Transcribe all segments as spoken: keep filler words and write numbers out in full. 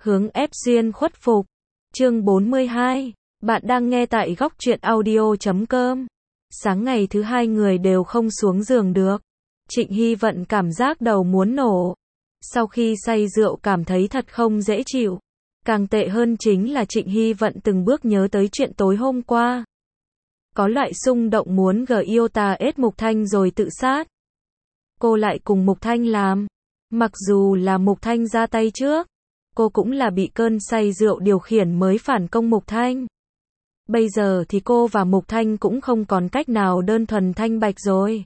Hướng ép duyên khuất phục. Chương bốn mươi hai. Bạn đang nghe tại góc truyện audio chấm com. Sáng ngày thứ hai người đều không xuống giường được. Trịnh Hy Vận cảm giác đầu muốn nổ. Sau khi say rượu cảm thấy thật không dễ chịu. Càng tệ hơn chính là Trịnh Hy Vận từng bước nhớ tới chuyện tối hôm qua. Có loại xung động muốn gờ yêu tà ết Mục Thanh rồi tự sát. Cô lại cùng Mục Thanh làm. Mặc dù là Mục Thanh ra tay trước, cô cũng là bị cơn say rượu điều khiển mới phản công Mục Thanh. Bây giờ thì cô và Mục Thanh cũng không còn cách nào đơn thuần thanh bạch rồi.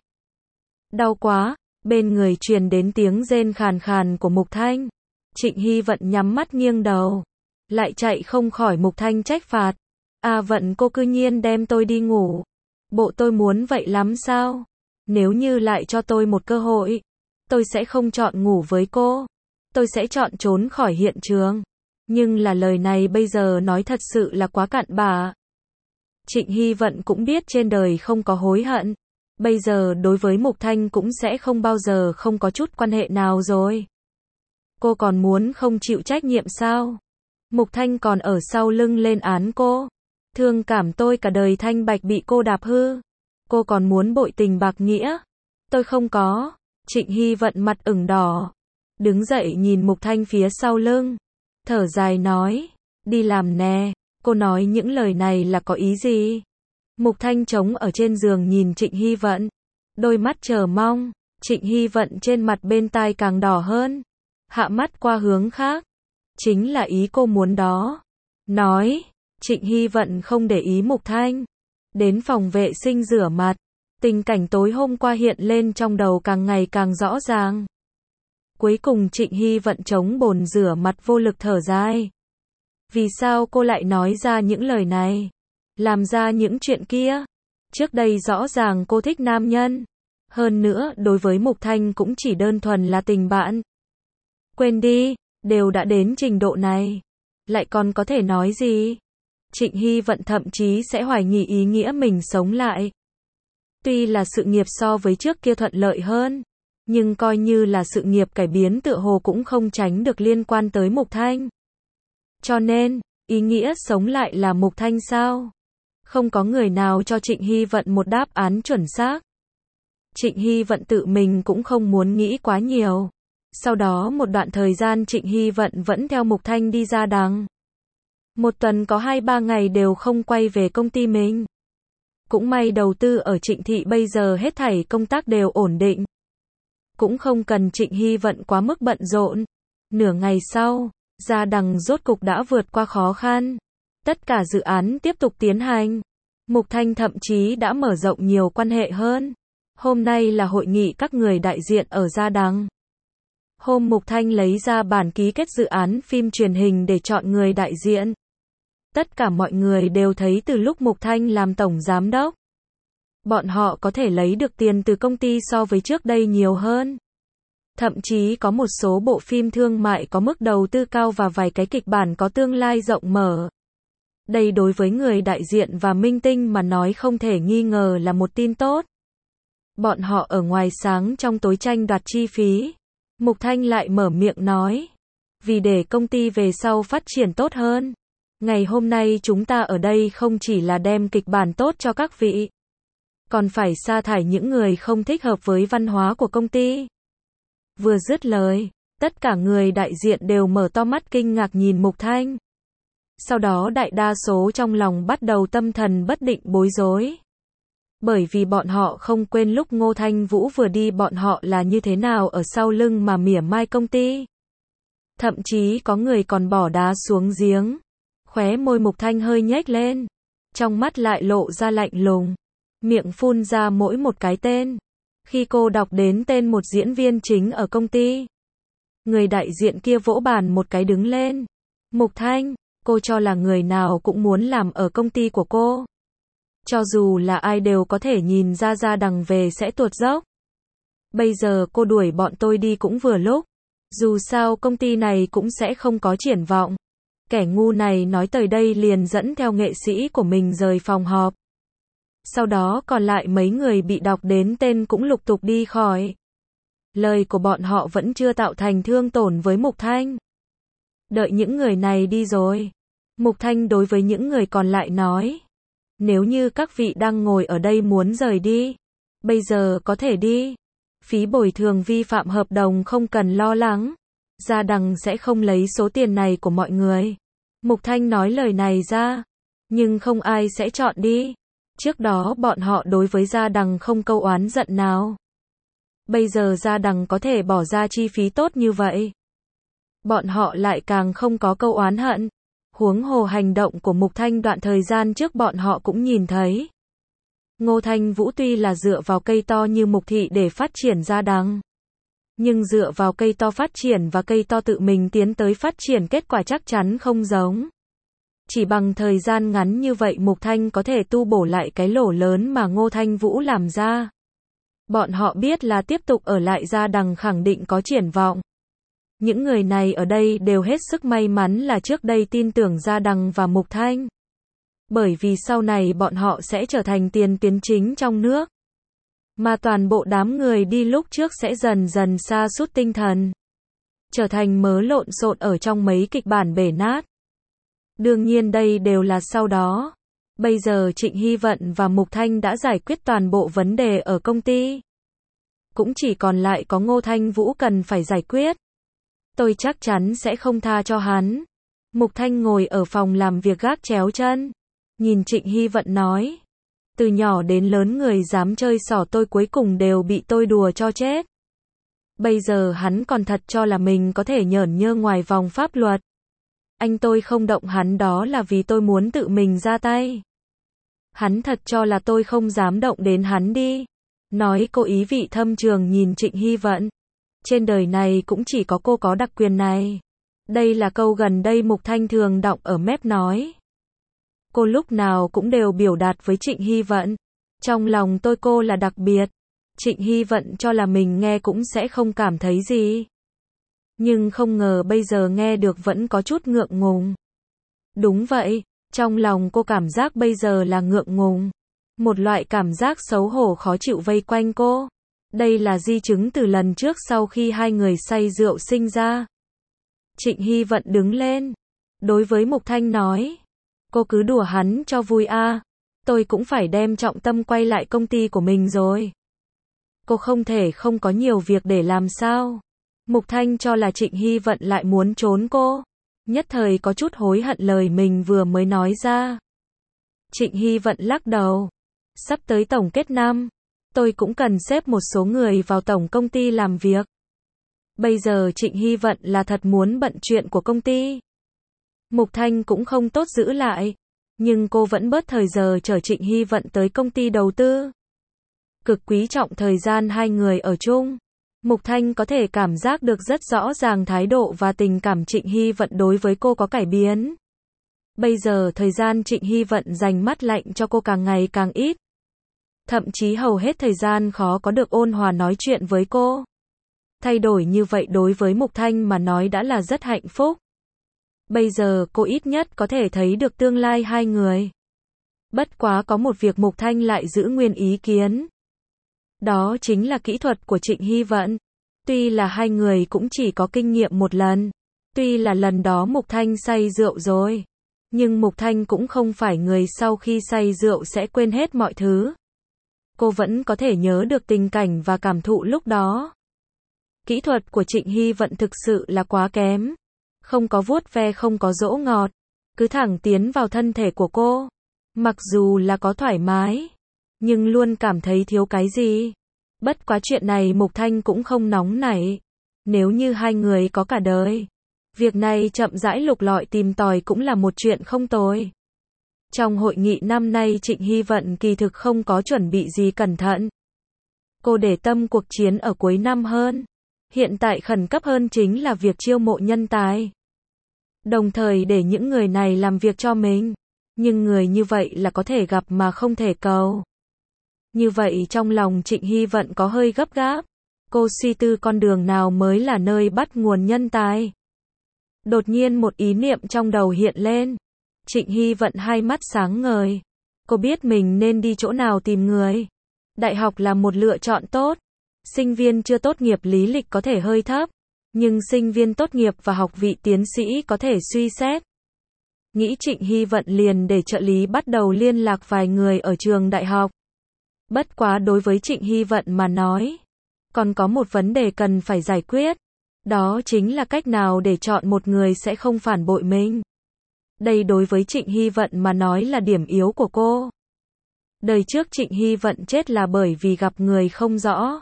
Đau quá, bên người truyền đến tiếng rên khàn khàn của Mục Thanh. Trịnh Hy Vận nhắm mắt nghiêng đầu, lại chạy không khỏi Mục Thanh trách phạt. À Vận, cô cư nhiên đem tôi đi ngủ. Bộ tôi muốn vậy lắm sao? Nếu như lại cho tôi một cơ hội, tôi sẽ không chọn ngủ với cô. Tôi sẽ chọn trốn khỏi hiện trường. Nhưng là lời này bây giờ nói thật sự là quá cặn bã. Trịnh Hy Vận cũng biết trên đời không có hối hận. Bây giờ đối với Mục Thanh cũng sẽ không bao giờ không có chút quan hệ nào rồi. Cô còn muốn không chịu trách nhiệm sao? Mục Thanh còn ở sau lưng lên án cô. Thương cảm tôi cả đời thanh bạch bị cô đạp hư. Cô còn muốn bội tình bạc nghĩa. Tôi không có. Trịnh Hy Vận mặt ửng đỏ. Đứng dậy nhìn Mục Thanh phía sau lưng. Thở dài nói. Đi làm nè. Cô nói những lời này là có ý gì? Mục Thanh trống ở trên giường nhìn Trịnh Hy Vận. Đôi mắt chờ mong. Trịnh Hy Vận trên mặt bên tai càng đỏ hơn. Hạ mắt qua hướng khác. Chính là ý cô muốn đó. Nói. Trịnh Hy Vận không để ý Mục Thanh. Đến phòng vệ sinh rửa mặt. Tình cảnh tối hôm qua hiện lên trong đầu càng ngày càng rõ ràng. Cuối cùng Trịnh Hy Vận chống bồn rửa mặt vô lực thở dài. Vì sao cô lại nói ra những lời này? Làm ra những chuyện kia? Trước đây rõ ràng cô thích nam nhân. Hơn nữa, đối với Mục Thanh cũng chỉ đơn thuần là tình bạn. Quên đi, đều đã đến trình độ này. Lại còn có thể nói gì? Trịnh Hy Vận thậm chí sẽ hoài nghi ý nghĩa mình sống lại. Tuy là sự nghiệp so với trước kia thuận lợi hơn, nhưng coi như là sự nghiệp cải biến tựa hồ cũng không tránh được liên quan tới Mục Thanh. Cho nên, ý nghĩa sống lại là Mục Thanh sao? Không có người nào cho Trịnh Hy Vận một đáp án chuẩn xác. Trịnh Hy Vận tự mình cũng không muốn nghĩ quá nhiều. Sau đó một đoạn thời gian Trịnh Hy Vận vẫn theo Mục Thanh đi ra đằng. Một tuần có hai ba ngày đều không quay về công ty mình. Cũng may đầu tư ở Trịnh Thị bây giờ hết thảy công tác đều ổn định. Cũng không cần Trịnh Hy Vận quá mức bận rộn. Nửa ngày sau, Gia Đằng rốt cục đã vượt qua khó khăn. Tất cả dự án tiếp tục tiến hành. Mục Thanh thậm chí đã mở rộng nhiều quan hệ hơn. Hôm nay là hội nghị các người đại diện ở Gia Đằng. Hôm Mục Thanh lấy ra bản ký kết dự án phim truyền hình để chọn người đại diện. Tất cả mọi người đều thấy từ lúc Mục Thanh làm tổng giám đốc, bọn họ có thể lấy được tiền từ công ty so với trước đây nhiều hơn. Thậm chí có một số bộ phim thương mại có mức đầu tư cao và vài cái kịch bản có tương lai rộng mở. Đây đối với người đại diện và minh tinh mà nói không thể nghi ngờ là một tin tốt. Bọn họ ở ngoài sáng trong tối tranh đoạt chi phí. Mục Thanh lại mở miệng nói. Vì để công ty về sau phát triển tốt hơn. Ngày hôm nay chúng ta ở đây không chỉ là đem kịch bản tốt cho các vị. Còn phải sa thải những người không thích hợp với văn hóa của công ty. Vừa dứt lời, tất cả người đại diện đều mở to mắt kinh ngạc nhìn Mục Thanh. Sau đó đại đa số trong lòng bắt đầu tâm thần bất định bối rối. Bởi vì bọn họ không quên lúc Ngô Thanh Vũ vừa đi bọn họ là như thế nào ở sau lưng mà mỉa mai công ty. Thậm chí có người còn bỏ đá xuống giếng. Khóe môi Mục Thanh hơi nhếch lên. Trong mắt lại lộ ra lạnh lùng. Miệng phun ra mỗi một cái tên. Khi cô đọc đến tên một diễn viên chính ở công ty, người đại diện kia vỗ bàn một cái đứng lên. Mục Thanh, cô cho là người nào cũng muốn làm ở công ty của cô. Cho dù là ai đều có thể nhìn ra Gia Đằng về sẽ tuột dốc. Bây giờ cô đuổi bọn tôi đi cũng vừa lúc. Dù sao công ty này cũng sẽ không có triển vọng. Kẻ ngu này nói tới đây liền dẫn theo nghệ sĩ của mình rời phòng họp. Sau đó còn lại mấy người bị đọc đến tên cũng lục tục đi khỏi. Lời của bọn họ vẫn chưa tạo thành thương tổn với Mục Thanh. Đợi những người này đi rồi. Mục Thanh đối với những người còn lại nói. Nếu như các vị đang ngồi ở đây muốn rời đi, bây giờ có thể đi. Phí bồi thường vi phạm hợp đồng không cần lo lắng. Gia Đằng sẽ không lấy số tiền này của mọi người. Mục Thanh nói lời này ra, nhưng không ai sẽ chọn đi. Trước đó bọn họ đối với Gia Đằng không câu oán giận nào. Bây giờ Gia Đằng có thể bỏ ra chi phí tốt như vậy. Bọn họ lại càng không có câu oán hận. Huống hồ hành động của Mục Thanh đoạn thời gian trước bọn họ cũng nhìn thấy. Ngô Thanh Vũ tuy là dựa vào cây to như Mục Thị để phát triển Gia Đằng, nhưng dựa vào cây to phát triển và cây to tự mình tiến tới phát triển kết quả chắc chắn không giống. Chỉ bằng thời gian ngắn như vậy Mục Thanh có thể tu bổ lại cái lỗ lớn mà Ngô Thanh Vũ làm ra. Bọn họ biết là tiếp tục ở lại Gia Đằng khẳng định có triển vọng. Những người này ở đây đều hết sức may mắn là trước đây tin tưởng Gia Đằng và Mục Thanh. Bởi vì sau này bọn họ sẽ trở thành tiền tuyến chính trong nước. Mà toàn bộ đám người đi lúc trước sẽ dần dần sa sút tinh thần. Trở thành mớ lộn xộn ở trong mấy kịch bản bể nát. Đương nhiên đây đều là sau đó. Bây giờ Trịnh Hy Vận và Mục Thanh đã giải quyết toàn bộ vấn đề ở công ty. Cũng chỉ còn lại có Ngô Thanh Vũ cần phải giải quyết. Tôi chắc chắn sẽ không tha cho hắn. Mục Thanh ngồi ở phòng làm việc gác chéo chân. Nhìn Trịnh Hy Vận nói. Từ nhỏ đến lớn người dám chơi xỏ tôi cuối cùng đều bị tôi đùa cho chết. Bây giờ hắn còn thật cho là mình có thể nhởn nhơ ngoài vòng pháp luật. Anh tôi không động hắn đó là vì tôi muốn tự mình ra tay. Hắn thật cho là tôi không dám động đến hắn đi. Nói cô ý vị thâm trường nhìn Trịnh Hy Vận. Trên đời này cũng chỉ có cô có đặc quyền này. Đây là câu gần đây Mục Thanh thường đọng ở mép nói. Cô lúc nào cũng đều biểu đạt với Trịnh Hy Vận. Trong lòng tôi cô là đặc biệt. Trịnh Hy Vận cho là mình nghe cũng sẽ không cảm thấy gì. Nhưng không ngờ bây giờ nghe được vẫn có chút ngượng ngùng. Đúng vậy, trong lòng cô cảm giác bây giờ là ngượng ngùng. Một loại cảm giác xấu hổ khó chịu vây quanh cô. Đây là di chứng từ lần trước sau khi hai người say rượu sinh ra. Trịnh Hy Vận đứng lên. Đối với Mục Thanh nói. Cô cứ đùa hắn cho vui a. Tôi cũng phải đem trọng tâm quay lại công ty của mình rồi. Cô không thể không có nhiều việc để làm sao. Mục Thanh cho là Trịnh Hy Vận lại muốn trốn cô. Nhất thời có chút hối hận lời mình vừa mới nói ra. Trịnh Hy Vận lắc đầu. Sắp tới tổng kết năm. Tôi cũng cần xếp một số người vào tổng công ty làm việc. Bây giờ Trịnh Hy Vận là thật muốn bận chuyện của công ty. Mục Thanh cũng không tốt giữ lại. Nhưng cô vẫn bớt thời giờ chở Trịnh Hy Vận tới công ty đầu tư. Cực quý trọng thời gian hai người ở chung. Mục Thanh có thể cảm giác được rất rõ ràng thái độ và tình cảm Trịnh Hy Vận đối với cô có cải biến. Bây giờ thời gian Trịnh Hy Vận dành mắt lạnh cho cô càng ngày càng ít. Thậm chí hầu hết thời gian khó có được ôn hòa nói chuyện với cô. Thay đổi như vậy đối với Mục Thanh mà nói đã là rất hạnh phúc. Bây giờ cô ít nhất có thể thấy được tương lai hai người. Bất quá có một việc Mục Thanh lại giữ nguyên ý kiến. Đó chính là kỹ thuật của Trịnh Hy Vận. Tuy là hai người cũng chỉ có kinh nghiệm một lần. Tuy là lần đó Mục Thanh say rượu rồi. Nhưng Mục Thanh cũng không phải người sau khi say rượu sẽ quên hết mọi thứ. Cô vẫn có thể nhớ được tình cảnh và cảm thụ lúc đó. Kỹ thuật của Trịnh Hy Vận thực sự là quá kém. Không có vuốt ve, không có dỗ ngọt. Cứ thẳng tiến vào thân thể của cô. Mặc dù là có thoải mái. Nhưng luôn cảm thấy thiếu cái gì. Bất quá chuyện này Mục Thanh cũng không nóng nảy. Nếu như hai người có cả đời. Việc này chậm rãi lục lọi tìm tòi cũng là một chuyện không tồi. Trong hội nghị năm nay Trịnh Hy Vận kỳ thực không có chuẩn bị gì cẩn thận. Cô để tâm cuộc chiến ở cuối năm hơn. Hiện tại khẩn cấp hơn chính là việc chiêu mộ nhân tài. Đồng thời để những người này làm việc cho mình. Nhưng người như vậy là có thể gặp mà không thể cầu. Như vậy trong lòng Trịnh Hy Vận có hơi gấp gáp. Cô suy tư con đường nào mới là nơi bắt nguồn nhân tài. Đột nhiên một ý niệm trong đầu hiện lên. Trịnh Hy Vận hai mắt sáng ngời. Cô biết mình nên đi chỗ nào tìm người. Đại học là một lựa chọn tốt. Sinh viên chưa tốt nghiệp lý lịch có thể hơi thấp. Nhưng sinh viên tốt nghiệp và học vị tiến sĩ có thể suy xét. Nghĩ Trịnh Hy Vận liền để trợ lý bắt đầu liên lạc vài người ở trường đại học. Bất quá đối với Trịnh Hy Vận mà nói, còn có một vấn đề cần phải giải quyết. Đó chính là cách nào để chọn một người sẽ không phản bội mình. Đây đối với Trịnh Hy Vận mà nói là điểm yếu của cô. Đời trước Trịnh Hy Vận chết là bởi vì gặp người không rõ.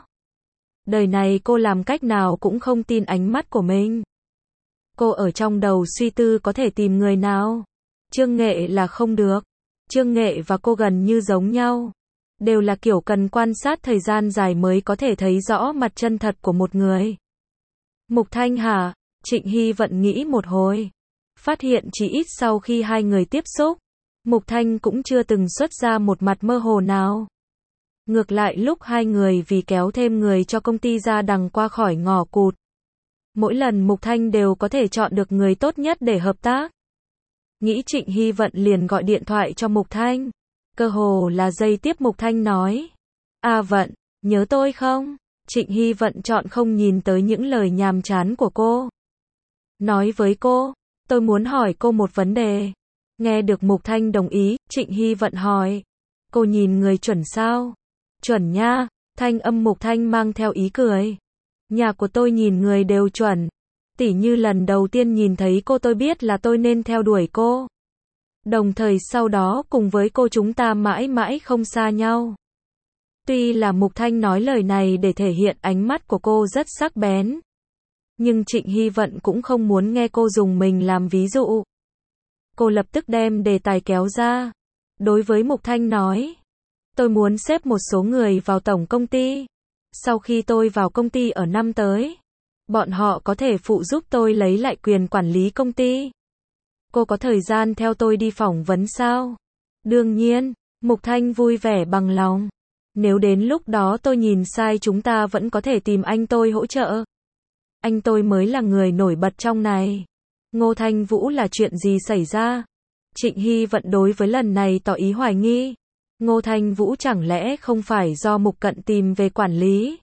Đời này cô làm cách nào cũng không tin ánh mắt của mình. Cô ở trong đầu suy tư có thể tìm người nào. Trương Nghệ là không được. Trương Nghệ và cô gần như giống nhau. Đều là kiểu cần quan sát thời gian dài mới có thể thấy rõ mặt chân thật của một người. Mục Thanh hả? Trịnh Hy Vận nghĩ một hồi. Phát hiện chỉ ít sau khi hai người tiếp xúc, Mục Thanh cũng chưa từng xuất ra một mặt mơ hồ nào. Ngược lại lúc hai người vì kéo thêm người cho công ty ra đằng qua khỏi ngõ cụt. Mỗi lần Mục Thanh đều có thể chọn được người tốt nhất để hợp tác. Nghĩ Trịnh Hy Vận liền gọi điện thoại cho Mục Thanh. Cơ hồ là giây tiếp Mục Thanh nói. A Vận, nhớ tôi không? Trịnh Hy Vận chọn không nhìn tới những lời nhàm chán của cô. Nói với cô, tôi muốn hỏi cô một vấn đề. Nghe được Mục Thanh đồng ý, Trịnh Hy Vận hỏi. Cô nhìn người chuẩn sao? Chuẩn nha, thanh âm Mục Thanh mang theo ý cười. Nhà của tôi nhìn người đều chuẩn. Tỉ như lần đầu tiên nhìn thấy cô tôi biết là tôi nên theo đuổi cô. Đồng thời sau đó cùng với cô chúng ta mãi mãi không xa nhau. Tuy là Mục Thanh nói lời này để thể hiện ánh mắt của cô rất sắc bén. Nhưng Trịnh Hy Vận cũng không muốn nghe cô dùng mình làm ví dụ. Cô lập tức đem đề tài kéo ra. Đối với Mục Thanh nói. Tôi muốn xếp một số người vào tổng công ty. Sau khi tôi vào công ty ở năm tới, bọn họ có thể phụ giúp tôi lấy lại quyền quản lý công ty. Cô có thời gian theo tôi đi phỏng vấn sao? Đương nhiên, Mục Thanh vui vẻ bằng lòng. Nếu đến lúc đó tôi nhìn sai chúng ta vẫn có thể tìm anh tôi hỗ trợ. Anh tôi mới là người nổi bật trong này. Ngô Thanh Vũ là chuyện gì xảy ra? Trịnh Hy Vận đối với lần này tỏ ý hoài nghi. Ngô Thanh Vũ chẳng lẽ không phải do Mục Cận tìm về quản lý?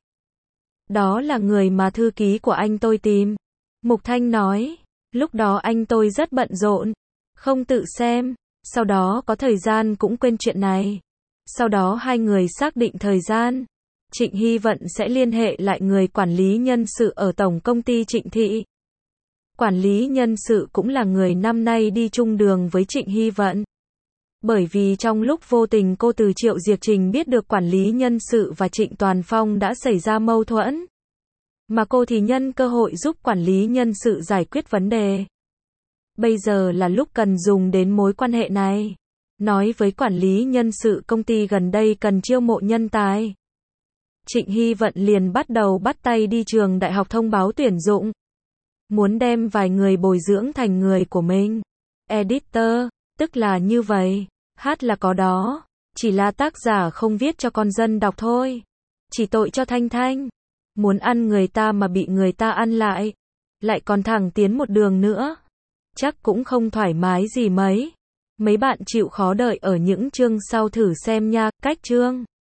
Đó là người mà thư ký của anh tôi tìm. Mục Thanh nói, lúc đó anh tôi rất bận rộn, không tự xem, sau đó có thời gian cũng quên chuyện này. Sau đó hai người xác định thời gian, Trịnh Hy Vận sẽ liên hệ lại người quản lý nhân sự ở tổng công ty Trịnh Thị. Quản lý nhân sự cũng là người năm nay đi chung đường với Trịnh Hy Vận. Bởi vì trong lúc vô tình cô từ Triệu Diệc Trình biết được quản lý nhân sự và Trịnh Toàn Phong đã xảy ra mâu thuẫn. Mà cô thì nhân cơ hội giúp quản lý nhân sự giải quyết vấn đề. Bây giờ là lúc cần dùng đến mối quan hệ này. Nói với quản lý nhân sự công ty gần đây cần chiêu mộ nhân tài. Trịnh Hy Vận liền bắt đầu bắt tay đi trường đại học thông báo tuyển dụng. Muốn đem vài người bồi dưỡng thành người của mình. Editor, tức là như vậy. Hát là có đó. Chỉ là tác giả không viết cho con dân đọc thôi. Chỉ tội cho Thanh Thanh. Muốn ăn người ta mà bị người ta ăn lại. Lại còn thẳng tiến một đường nữa. Chắc cũng không thoải mái gì mấy. Mấy bạn chịu khó đợi ở những chương sau thử xem nha. Cách chương